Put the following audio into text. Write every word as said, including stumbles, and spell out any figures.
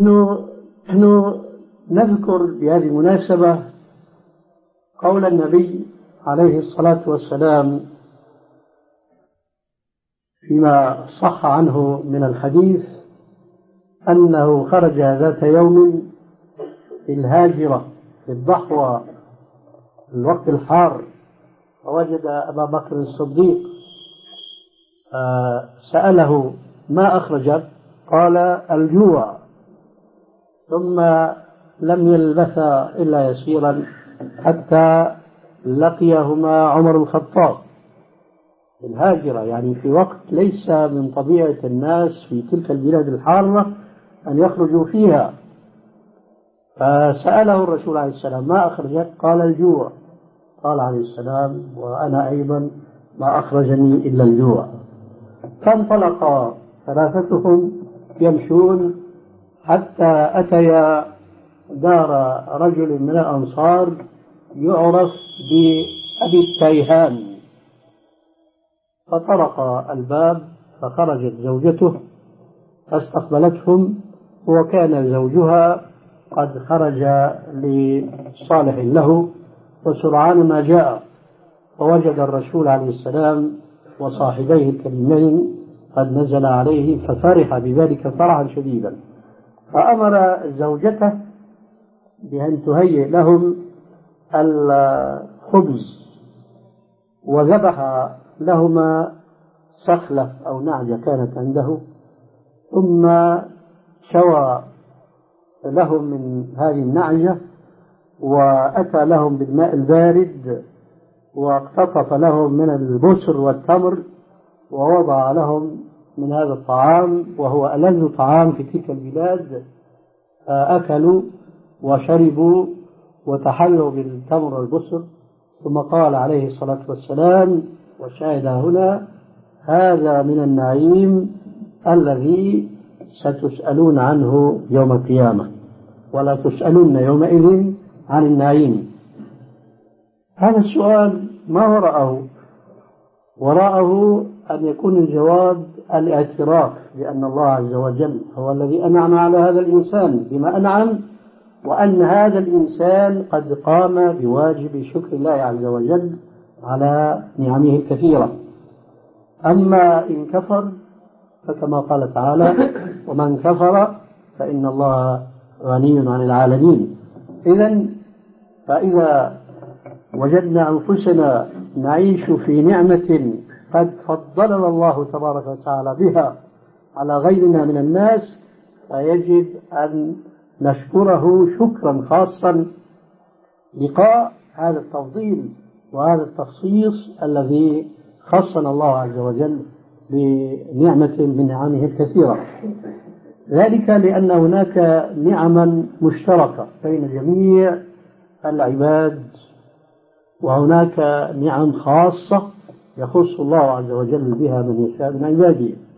نحن نذكر بهذه المناسبة قول النبي عليه الصلاة والسلام فيما صح عنه من الحديث أنه خرج ذات يوم في الهاجرة في الضحوة في الوقت الحار، فوجد أبا بكر الصديق سأله ما أخرجك؟ قال الجوع. ثم لم يلبث إلا يسيرا حتى لقيهما عمر الخطاب في الهاجرة، يعني في وقت ليس من طبيعة الناس في تلك البلاد الحارة أن يخرجوا فيها. فسأله الرسول عليه السلام ما أخرجك؟ قال الجوع. قال عليه السلام وأنا أيضا ما أخرجني إلا الجوع. فانطلق ثلاثتهم يمشون حتى أتيا دار رجل من الأنصار يعرف بأبي التيهان، فطرق الباب فخرجت زوجته فاستقبلتهم، وكان زوجها قد خرج لصالح له، وسرعان ما جاء فوجد الرسول عليه السلام وصاحبيه الكريمين قد نزل عليه، ففرح بذلك فرحا شديدا، فأمر زوجته بأن تهيئ لهم الخبز، وذبح لهما سخلة أو نعجة كانت عنده، ثم شوى لهم من هذه النعجة، وأتى لهم بالماء البارد، واقتطف لهم من البسر والتمر، ووضع لهم من هذا الطعام وهو ألذ طعام في تلك البلاد. أكلوا وشربوا وتحلوا بالتمر والبسر، ثم قال عليه الصلاة والسلام وشاهد هنا هذا من النعيم الذي ستسألون عنه يوم القيامة، ولا تسألون يومئذ عن النعيم. هذا السؤال ما وراءه؟ وراءه أن يكون الجواب الاعتراف بأن الله عز وجل هو الذي أنعم على هذا الإنسان بما أنعم، وأن هذا الإنسان قد قام بواجب شكر الله عز وجل على نعمه الكثيرة. أما إن كفر فكما قال تعالى ومن كفر فإن الله غني عن العالمين. إذن فإذا وجدنا أنفسنا نعيش في نعمة قد فضلنا الله تبارك وتعالى بها على غيرنا من الناس، فيجب أن نشكره شكرا خاصا لقاء هذا التفضيل وهذا التخصيص الذي خصنا الله عز وجل بنعمة من نعمه الكثيرة. ذلك لأن هناك نعما مشتركة بين جميع العباد، وهناك نعم خاصة يخص الله عز وجل بها من يشاء من عباده.